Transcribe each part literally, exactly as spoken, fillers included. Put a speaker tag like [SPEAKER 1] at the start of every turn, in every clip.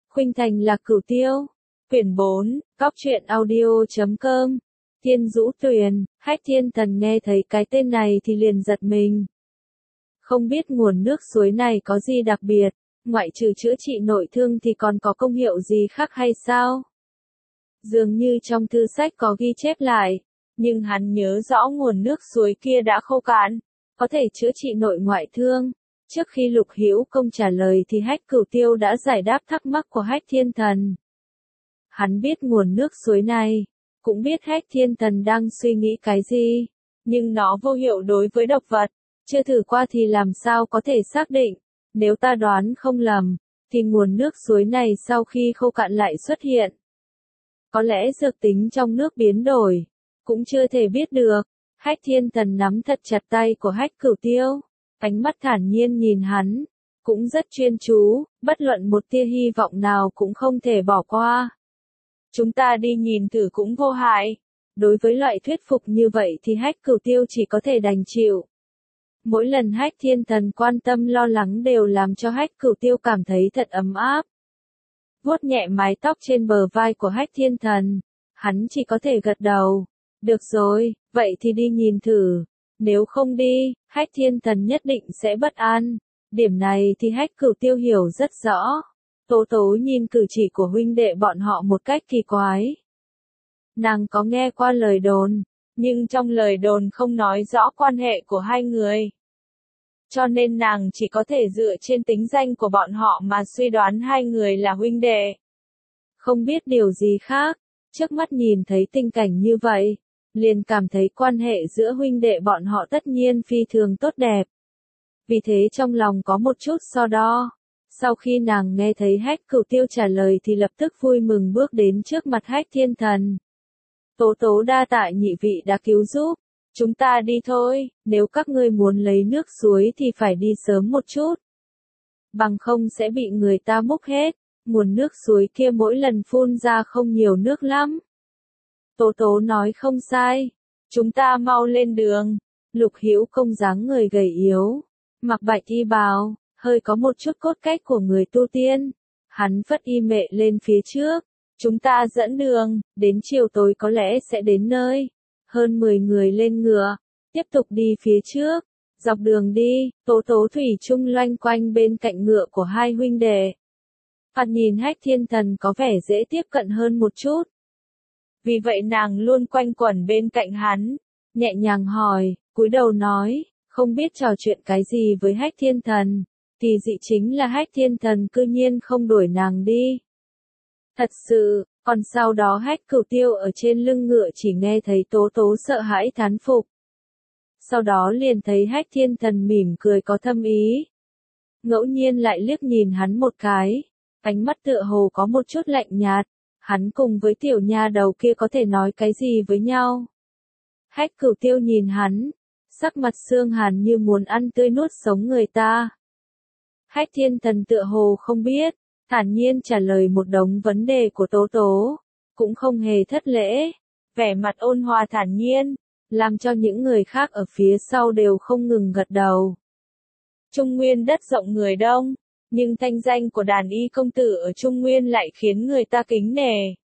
[SPEAKER 1] Khuynh Thành là Cửu Tiêu. Quyển bốn, Góc truyện audio chấm com. Tiên Dũ Tuyền. Hách Thiên Thần nghe thấy cái tên này thì liền giật mình. Không biết nguồn nước suối này có gì đặc biệt, ngoại trừ chữa trị nội thương thì còn có công hiệu gì khác hay sao? Dường như trong thư sách có ghi chép lại, nhưng hắn nhớ rõ nguồn nước suối kia đã khô cạn, có thể chữa trị nội ngoại thương. Trước khi Lục Hữu Công trả lời thì Hách Cửu Tiêu đã giải đáp thắc mắc của Hách Thiên Thần. Hắn biết nguồn nước suối này, cũng biết Hách Thiên Thần đang suy nghĩ cái gì, nhưng nó vô hiệu đối với độc vật, chưa thử qua thì làm sao có thể xác định. Nếu ta đoán không lầm, thì nguồn nước suối này sau khi khô cạn lại xuất hiện. Có lẽ dược tính trong nước biến đổi, cũng chưa thể biết được. Hách Thiên Thần nắm thật chặt tay của Hách Cửu Tiêu, ánh mắt thản nhiên nhìn hắn, cũng rất chuyên chú, bất luận một tia hy vọng nào cũng không thể bỏ qua. Chúng ta đi nhìn thử cũng vô hại. Đối với loại thuyết phục như vậy thì Hách Cửu Tiêu chỉ có thể đành chịu. Mỗi lần Hách Thiên Thần quan tâm lo lắng đều làm cho Hách Cửu Tiêu cảm thấy thật ấm áp. Vuốt nhẹ mái tóc trên bờ vai của Hách Thiên Thần, hắn chỉ có thể gật đầu. Được rồi, vậy thì đi nhìn thử. Nếu không đi, Hách Thiên Thần nhất định sẽ bất an. Điểm này thì Hách Cửu Tiêu hiểu rất rõ. Tố Tố nhìn cử chỉ của huynh đệ bọn họ một cách kỳ quái. Nàng có nghe qua lời đồn, nhưng trong lời đồn không nói rõ quan hệ của hai người. Cho nên nàng chỉ có thể dựa trên tính danh của bọn họ mà suy đoán hai người là huynh đệ. Không biết điều gì khác, trước mắt nhìn thấy tình cảnh như vậy, liền cảm thấy quan hệ giữa huynh đệ bọn họ tất nhiên phi thường tốt đẹp. Vì thế trong lòng có một chút so đo. Sau khi nàng nghe thấy Hách Cửu Tiêu trả lời thì lập tức vui mừng bước đến trước mặt Hách Thiên Thần. Tố Tố đa tạ nhị vị đã cứu giúp. Chúng ta đi thôi, nếu các ngươi muốn lấy nước suối thì phải đi sớm một chút. Bằng không sẽ bị người ta múc hết, nguồn nước suối kia mỗi lần phun ra không nhiều nước lắm. Tố Tố nói không sai, chúng ta mau lên đường. Lục Hữu Công dáng người gầy yếu, mặc bạch y bào, hơi có một chút cốt cách của người tu tiên. Hắn phất y mệ lên phía trước, chúng ta dẫn đường, đến chiều tối có lẽ sẽ đến nơi. Hơn mười người lên ngựa, tiếp tục đi phía trước, dọc đường đi, Tố Tố thủy chung loanh quanh bên cạnh ngựa của hai huynh đệ. Phạt nhìn Hách Thiên Thần có vẻ dễ tiếp cận hơn một chút. Vì vậy nàng luôn quanh quẩn bên cạnh hắn, nhẹ nhàng hỏi, cúi đầu nói, không biết trò chuyện cái gì với Hách Thiên Thần. Kỳ dị chính là Hách Thiên Thần cư nhiên không đuổi nàng đi. Thật sự, còn sau đó Hách Cửu Tiêu ở trên lưng ngựa chỉ nghe thấy Tố Tố sợ hãi thán phục. Sau đó liền thấy Hách Thiên Thần mỉm cười có thâm ý. Ngẫu nhiên lại liếc nhìn hắn một cái, ánh mắt tựa hồ có một chút lạnh nhạt. Hắn cùng với tiểu nha đầu kia có thể nói cái gì với nhau? Hách Cửu Tiêu nhìn hắn, sắc mặt xương hàn như muốn ăn tươi nuốt sống người ta. Hách Thiên Thần tựa hồ không biết, thản nhiên trả lời một đống vấn đề của Tố Tố, cũng không hề thất lễ, vẻ mặt ôn hòa thản nhiên, làm cho những người khác ở phía sau đều không ngừng gật đầu. Trung Nguyên đất rộng người đông, nhưng thanh danh của đàn y công tử ở Trung Nguyên lại khiến người ta kính nể.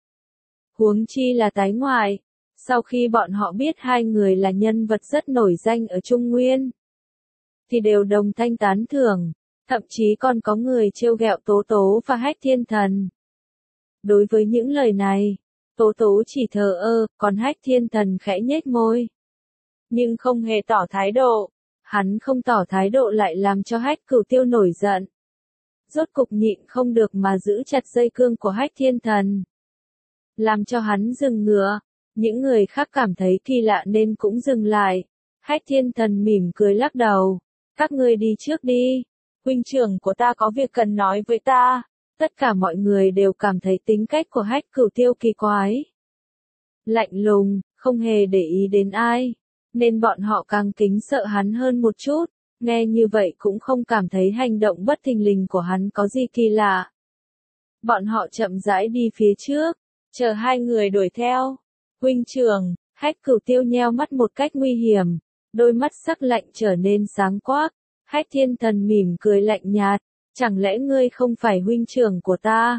[SPEAKER 1] Huống chi là tái ngoại, sau khi bọn họ biết hai người là nhân vật rất nổi danh ở Trung Nguyên, thì đều đồng thanh tán thưởng. Thậm chí còn có người trêu ghẹo Tố Tố và Hách Thiên Thần. Đối với những lời này, Tố Tố chỉ thờ ơ, còn Hách Thiên Thần khẽ nhếch môi. Nhưng không hề tỏ thái độ. Hắn không tỏ thái độ lại làm cho Hách Cửu Tiêu nổi giận. Rốt cục nhịn không được mà giữ chặt dây cương của Hách Thiên Thần. Làm cho hắn dừng ngựa. Những người khác cảm thấy kỳ lạ nên cũng dừng lại. Hách Thiên Thần mỉm cười lắc đầu. Các ngươi đi trước đi. Huynh trưởng của ta có việc cần nói với ta. Tất cả mọi người đều cảm thấy tính cách của Hách Cửu Tiêu kỳ quái. Lạnh lùng, không hề để ý đến ai. Nên bọn họ càng kính sợ hắn hơn một chút. Nghe như vậy cũng không cảm thấy hành động bất thình lình của hắn có gì kỳ lạ. Bọn họ chậm rãi đi phía trước, chờ hai người đuổi theo. Huynh trưởng, Hách Cửu Tiêu nheo mắt một cách nguy hiểm. Đôi mắt sắc lạnh trở nên sáng quắc. Hách Thiên Thần mỉm cười lạnh nhạt, chẳng lẽ ngươi không phải huynh trưởng của ta?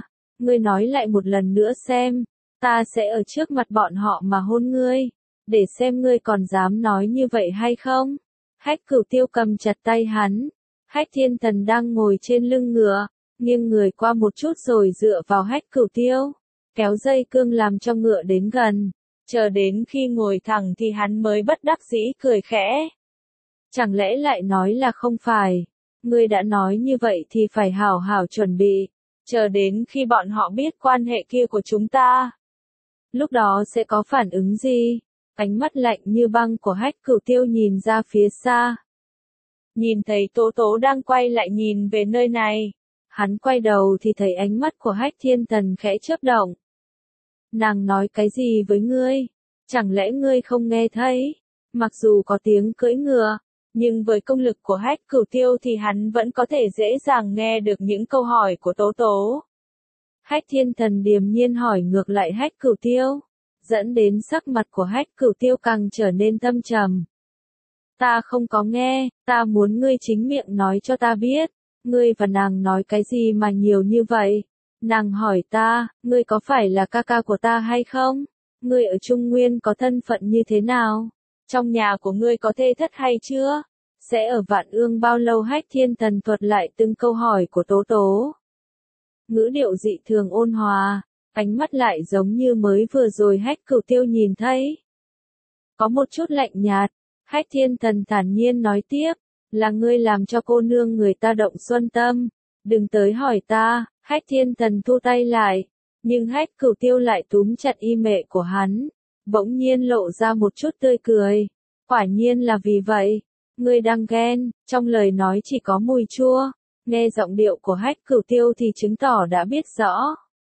[SPEAKER 1] ngươi nói lại một lần nữa xem, ta sẽ ở trước mặt bọn họ mà hôn ngươi, để xem ngươi còn dám nói như vậy hay không. Hách Cửu Tiêu cầm chặt tay hắn, Hách Thiên Thần đang ngồi trên lưng ngựa, nghiêng người qua một chút rồi dựa vào Hách Cửu Tiêu, kéo dây cương làm cho ngựa đến gần, chờ đến khi ngồi thẳng thì hắn mới bất đắc dĩ cười khẽ. Chẳng lẽ lại nói là không phải, ngươi đã nói như vậy thì phải hảo hảo chuẩn bị, chờ đến khi bọn họ biết quan hệ kia của chúng ta. Lúc đó sẽ có phản ứng gì? Ánh mắt lạnh như băng của Hách Cửu Tiêu nhìn ra phía xa. Nhìn thấy Tố Tố đang quay lại nhìn về nơi này. Hắn quay đầu thì thấy ánh mắt của Hách Thiên Thần khẽ chớp động. Nàng nói cái gì với ngươi? Chẳng lẽ ngươi không nghe thấy? Mặc dù có tiếng cưỡi ngựa, nhưng với công lực của Hách Cửu Tiêu thì hắn vẫn có thể dễ dàng nghe được những câu hỏi của Tố Tố. Hách Thiên Thần điềm nhiên hỏi ngược lại Hách Cửu Tiêu, dẫn đến sắc mặt của Hách Cửu Tiêu càng trở nên thâm trầm. Ta không có nghe, ta muốn ngươi chính miệng nói cho ta biết, ngươi và nàng nói cái gì mà nhiều như vậy? Nàng hỏi ta, ngươi có phải là ca ca của ta hay không? Ngươi ở Trung Nguyên có thân phận như thế nào? Trong nhà của ngươi có thê thất hay chưa? Sẽ ở Vạn Ương bao lâu? Hách Thiên Thần thuật lại từng câu hỏi của Tố Tố. Ngữ điệu dị thường ôn hòa, ánh mắt lại giống như mới vừa rồi Hách Cửu Tiêu nhìn thấy. Có một chút lạnh nhạt, Hách Thiên Thần thản nhiên nói tiếp, là ngươi làm cho cô nương người ta động xuân tâm, đừng tới hỏi ta. Hách Thiên Thần thu tay lại, nhưng Hách Cửu Tiêu lại túm chặt y mệ của hắn, bỗng nhiên lộ ra một chút tươi cười. Quả nhiên là vì vậy, ngươi đang ghen, trong lời nói chỉ có mùi chua. Nghe giọng điệu của Hách Cửu Tiêu thì chứng tỏ đã biết rõ.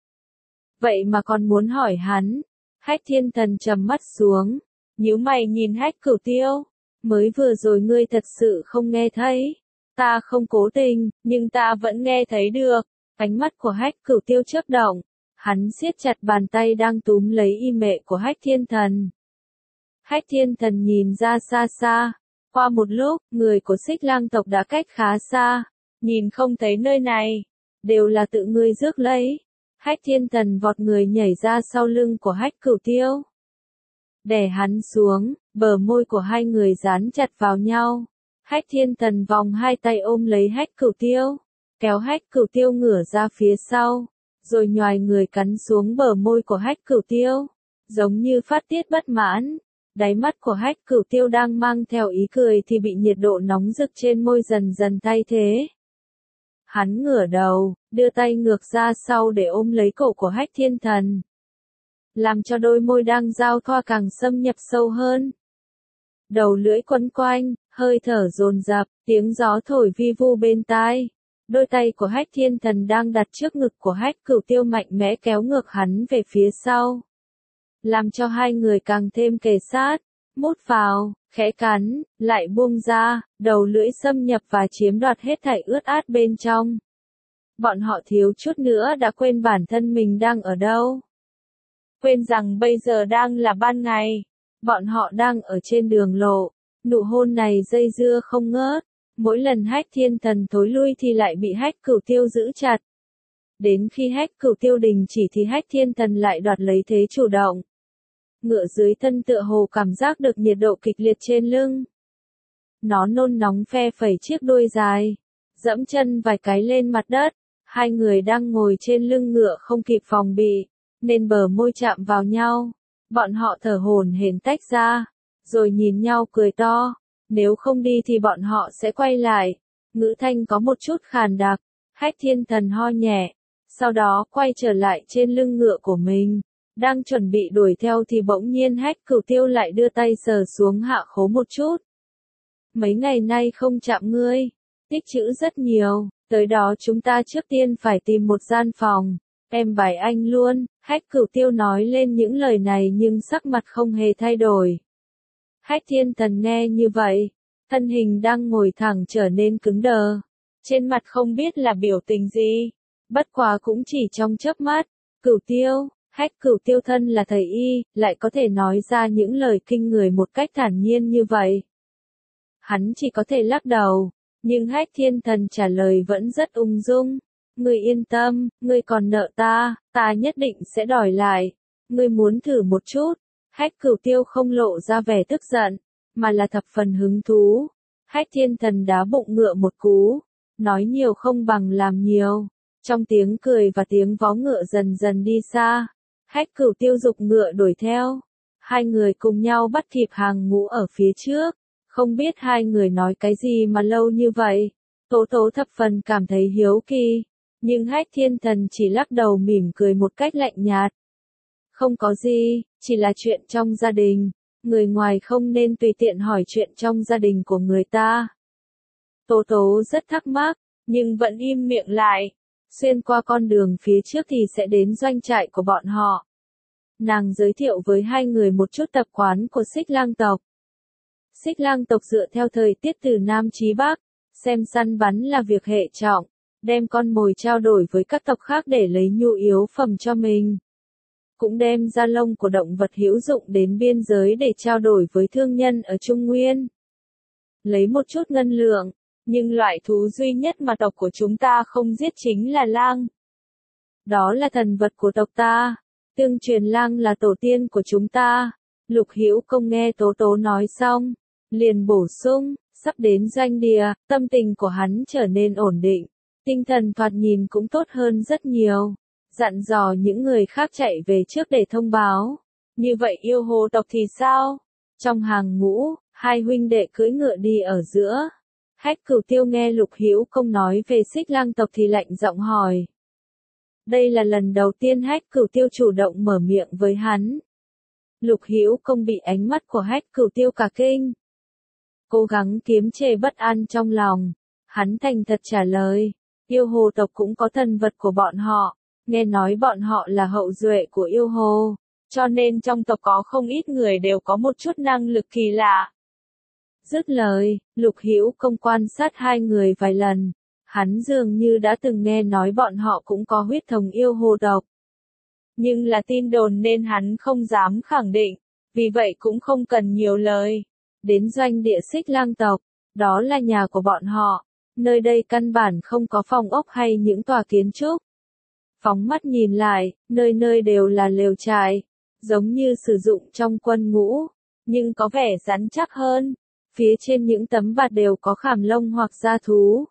[SPEAKER 1] Vậy mà còn muốn hỏi hắn. Hách Thiên Thần trầm mắt xuống, nhíu mày nhìn Hách Cửu Tiêu. Mới vừa rồi ngươi thật sự không nghe thấy. Ta không cố tình, nhưng ta vẫn nghe thấy được. Ánh mắt của Hách Cửu Tiêu chớp động. Hắn siết chặt bàn tay đang túm lấy y mệ của Hách Thiên Thần. Hách Thiên Thần nhìn ra xa xa. Qua một lúc, người của Xích Lang tộc đã cách khá xa. Nhìn không thấy nơi này. Đều là tự ngươi rước lấy. Hách Thiên Thần vọt người nhảy ra sau lưng của Hách Cửu Tiêu. Đè hắn xuống, bờ môi của hai người dán chặt vào nhau. Hách Thiên Thần vòng hai tay ôm lấy Hách Cửu Tiêu, kéo Hách Cửu Tiêu ngửa ra phía sau, rồi nhoài người cắn xuống bờ môi của Hách Cửu Tiêu, giống như phát tiết bất mãn. Đáy mắt của Hách Cửu Tiêu đang mang theo ý cười thì bị nhiệt độ nóng rực trên môi dần dần thay thế. Hắn ngửa đầu, đưa tay ngược ra sau để ôm lấy cổ của Hách Thiên Thần, làm cho đôi môi đang giao thoa càng xâm nhập sâu hơn. Đầu lưỡi quấn quanh, hơi thở dồn dập, tiếng gió thổi vi vu bên tai. Đôi tay của Hách Thiên Thần đang đặt trước ngực của Hách Cửu Tiêu mạnh mẽ kéo ngược hắn về phía sau, làm cho hai người càng thêm kề sát, mút vào, khẽ cắn, lại buông ra, đầu lưỡi xâm nhập và chiếm đoạt hết thảy ướt át bên trong. Bọn họ thiếu chút nữa đã quên bản thân mình đang ở đâu. Quên rằng bây giờ đang là ban ngày. Bọn họ đang ở trên đường lộ. Nụ hôn này dây dưa không ngớt. Mỗi lần Hách Thiên Thần thối lui thì lại bị Hách Cửu Tiêu giữ chặt. Đến khi Hách Cửu Tiêu đình chỉ thì Hách Thiên Thần lại đoạt lấy thế chủ động. Ngựa dưới thân tựa hồ cảm giác được nhiệt độ kịch liệt trên lưng. Nó nôn nóng phe phẩy chiếc đuôi dài, dẫm chân vài cái lên mặt đất. Hai người đang ngồi trên lưng ngựa không kịp phòng bị, nên bờ môi chạm vào nhau. Bọn họ thở hổn hển tách ra, rồi nhìn nhau cười to. Nếu không đi thì bọn họ sẽ quay lại. Ngữ thanh có một chút khàn đặc. Hách Thiên Thần ho nhẹ, sau đó quay trở lại trên lưng ngựa của mình. Đang chuẩn bị đuổi theo thì bỗng nhiên Hách Cửu Tiêu lại đưa tay sờ xuống hạ khố một chút. Mấy ngày nay không chạm ngươi, tích trữ rất nhiều, tới đó chúng ta trước tiên phải tìm một gian phòng, em bài anh luôn. Hách Cửu Tiêu nói lên những lời này nhưng sắc mặt không hề thay đổi. Hách Thiên Thần nghe như vậy, thân hình đang ngồi thẳng trở nên cứng đờ, trên mặt không biết là biểu tình gì, bất quá cũng chỉ trong chớp mắt. Cửu Tiêu, Hách Cửu Tiêu thân là thầy y, lại có thể nói ra những lời kinh người một cách thản nhiên như vậy. Hắn chỉ có thể lắc đầu, nhưng Hách Thiên Thần trả lời vẫn rất ung dung. Ngươi yên tâm, ngươi còn nợ ta, ta nhất định sẽ đòi lại. Ngươi muốn thử một chút. Hách Cửu Tiêu không lộ ra vẻ tức giận, mà là thập phần hứng thú. Hách Thiên Thần đá bụng ngựa một cú, nói nhiều không bằng làm nhiều. Trong tiếng cười và tiếng vó ngựa dần dần đi xa, Hách Cửu Tiêu giục ngựa đuổi theo. Hai người cùng nhau bắt kịp hàng ngũ ở phía trước. Không biết hai người nói cái gì mà lâu như vậy. Tố Tố thập phần cảm thấy hiếu kỳ, nhưng Hách Thiên Thần chỉ lắc đầu mỉm cười một cách lạnh nhạt. Không có gì, chỉ là chuyện trong gia đình, người ngoài không nên tùy tiện hỏi chuyện trong gia đình của người ta. Tố Tố rất thắc mắc, nhưng vẫn im miệng lại. Xuyên qua con đường phía trước thì sẽ đến doanh trại của bọn họ. Nàng giới thiệu với hai người một chút tập quán của Xích Lang tộc. Xích Lang tộc dựa theo thời tiết từ Nam chí Bắc, xem săn bắn là việc hệ trọng, đem con mồi trao đổi với các tộc khác để lấy nhu yếu phẩm cho mình. Cũng đem da lông của động vật hữu dụng đến biên giới để trao đổi với thương nhân ở Trung Nguyên. Lấy một chút ngân lượng, nhưng loại thú duy nhất mà tộc của chúng ta không giết chính là lang. Đó là thần vật của tộc ta, tương truyền lang là tổ tiên của chúng ta. Lục Hữu Công nghe Tố Tố nói xong, liền bổ sung, sắp đến doanh địa, tâm tình của hắn trở nên ổn định, tinh thần thoạt nhìn cũng tốt hơn rất nhiều, dặn dò những người khác chạy về trước để thông báo. Như vậy yêu hồ tộc thì sao? Trong hàng ngũ, hai huynh đệ cưỡi ngựa đi ở giữa. Hách Cửu Tiêu nghe Lục Hữu Công nói về Xích Lang tộc thì lạnh giọng hỏi. Đây là lần đầu tiên Hách Cửu Tiêu chủ động mở miệng với hắn. Lục Hữu Công bị ánh mắt của Hách Cửu Tiêu cả kinh. Cố gắng kiềm chế bất an trong lòng, hắn thành thật trả lời, yêu hồ tộc cũng có thần vật của bọn họ, nghe nói bọn họ là hậu duệ của yêu hồ, cho nên trong tộc có không ít người đều có một chút năng lực kỳ lạ. Dứt lời, Lục Hữu Công quan sát hai người vài lần, hắn dường như đã từng nghe nói bọn họ cũng có huyết thống yêu hồ tộc. Nhưng là tin đồn nên hắn không dám khẳng định, vì vậy cũng không cần nhiều lời. Đến doanh địa Xích Lang tộc, đó là nhà của bọn họ, nơi đây căn bản không có phòng ốc hay những tòa kiến trúc. Phóng mắt nhìn lại, nơi nơi đều là lều trại, giống như sử dụng trong quân ngũ, nhưng có vẻ rắn chắc hơn. Phía trên những tấm bạt đều có khảm lông hoặc da thú.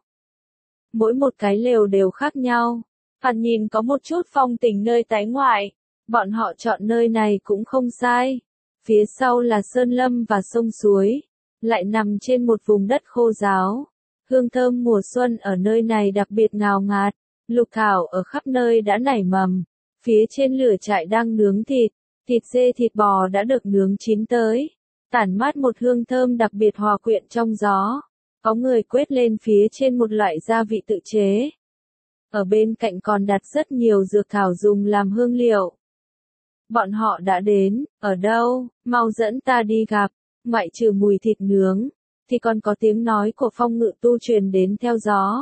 [SPEAKER 1] Mỗi một cái lều đều khác nhau, thoạt nhìn có một chút phong tình nơi tái ngoại. Bọn họ chọn nơi này cũng không sai. Phía sau là sơn lâm và sông suối, lại nằm trên một vùng đất khô ráo. Hương thơm mùa xuân ở nơi này đặc biệt ngào ngạt, lục thảo ở khắp nơi đã nảy mầm. Phía trên lửa trại đang nướng thịt, thịt dê thịt bò đã được nướng chín tới, tản mát một hương thơm đặc biệt hòa quyện trong gió. Có người quét lên phía trên một loại gia vị tự chế. Ở bên cạnh còn đặt rất nhiều dược thảo dùng làm hương liệu. Bọn họ đã đến, ở đâu, mau dẫn ta đi gặp. Ngoại trừ mùi thịt nướng, thì còn có tiếng nói của Phong Ngự Tu truyền đến theo gió.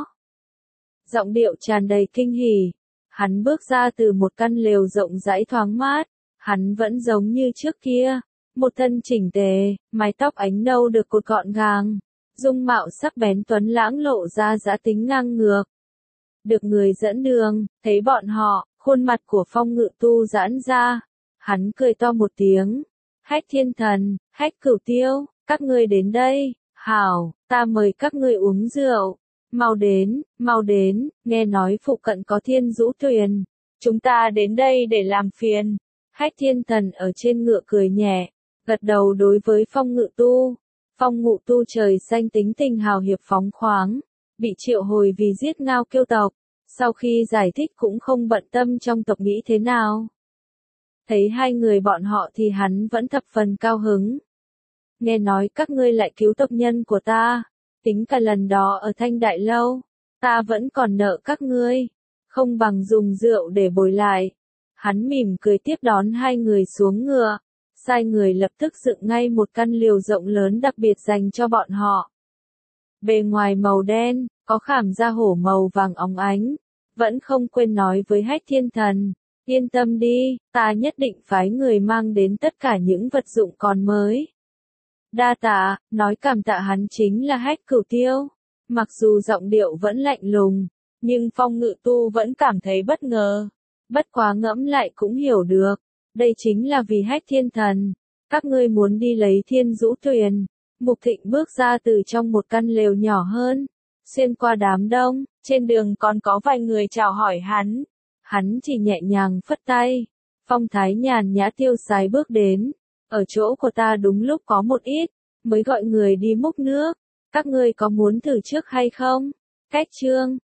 [SPEAKER 1] Giọng điệu tràn đầy kinh hỉ. Hắn bước ra từ một căn lều rộng rãi thoáng mát. Hắn vẫn giống như trước kia, một thân chỉnh tề, mái tóc ánh nâu được cột gọn gàng, dung mạo sắc bén tuấn lãng lộ ra dã tính ngang ngược. Được người dẫn đường, thấy bọn họ, khuôn mặt của Phong Ngự Tu giãn ra. Hắn cười to một tiếng. Hách Thiên Thần, Hách Cửu Tiêu, các ngươi đến đây, hảo, ta mời các ngươi uống rượu. Mau đến, mau đến, nghe nói phụ cận có Thiên Dũ Tuyền. Chúng ta đến đây để làm phiền. Hách Thiên Thần ở trên ngựa cười nhẹ, gật đầu đối với Phong Ngự Tu. Phong Ngự Tu trời xanh tính tình hào hiệp phóng khoáng, bị triệu hồi vì giết Ngao Kiêu tộc. Sau khi giải thích cũng không bận tâm trong tộc nghĩ thế nào. Thấy hai người bọn họ thì hắn vẫn thập phần cao hứng. Nghe nói các ngươi lại cứu tộc nhân của ta, tính cả lần đó ở Thanh Đại Lâu, ta vẫn còn nợ các ngươi, không bằng dùng rượu để bồi lại. Hắn mỉm cười tiếp đón hai người xuống ngựa, sai người lập tức dựng ngay một căn lều rộng lớn đặc biệt dành cho bọn họ. Bề ngoài màu đen, có khảm da hổ màu vàng óng ánh, vẫn không quên nói với Hách Thiên Thần. Yên tâm đi, ta nhất định phái người mang đến tất cả những vật dụng còn mới. Đa tạ, nói cảm tạ hắn chính là Hách Cửu Tiêu. Mặc dù giọng điệu vẫn lạnh lùng, Nhưng Phong Ngự Tu vẫn cảm thấy bất ngờ. Bất quá ngẫm lại cũng hiểu được. Đây chính là vì Hách Thiên Thần. Các ngươi muốn đi lấy Thiên Dũ Tuyền. Mục Thịnh bước ra từ trong một căn lều nhỏ hơn. Xuyên qua đám đông, trên đường còn có vài người chào hỏi hắn. Hắn chỉ nhẹ nhàng phất tay. Phong thái nhàn nhã tiêu sái bước đến. Ở chỗ của ta đúng lúc có một ít, mới gọi người đi múc nước. Các ngươi có muốn thử trước hay không? Cách chương